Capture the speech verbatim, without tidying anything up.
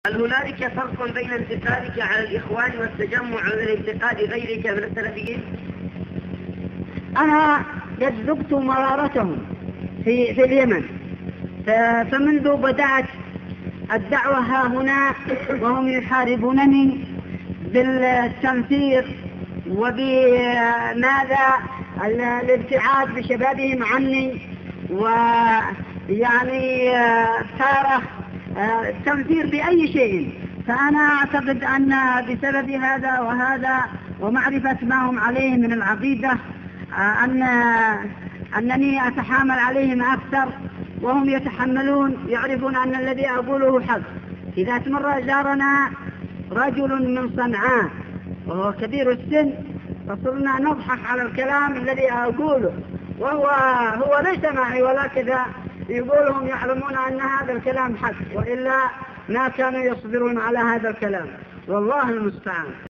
هل هنالك فرق بين انتقادك على الإخوان والتجمع وبين انتقاد غيرك من السلفيين؟ أنا قد ذقت مرارتهم في, في اليمن، فمنذ بدأت الدعوة ها هنا وهم يحاربونني بالتنفير وبماذا الابتعاد بشبابهم عني، ويعني صار التنفير بأي شيء. فأنا أعتقد أن بسبب هذا وهذا ومعرفة ما هم عليه من العقيدة أن أنني أتحامل عليهم أكثر، وهم يتحملون يعرفون أن الذي أقوله حق. إذا تمر جارنا رجل من صنعاء وهو كبير السن فصرنا نضحك على الكلام الذي أقوله، وهو هو ليس معي ولا كذا، يقولهم يعلمون أن هذا الكلام حق، وإلا ما كانوا يصبرون على هذا الكلام. والله المستعان.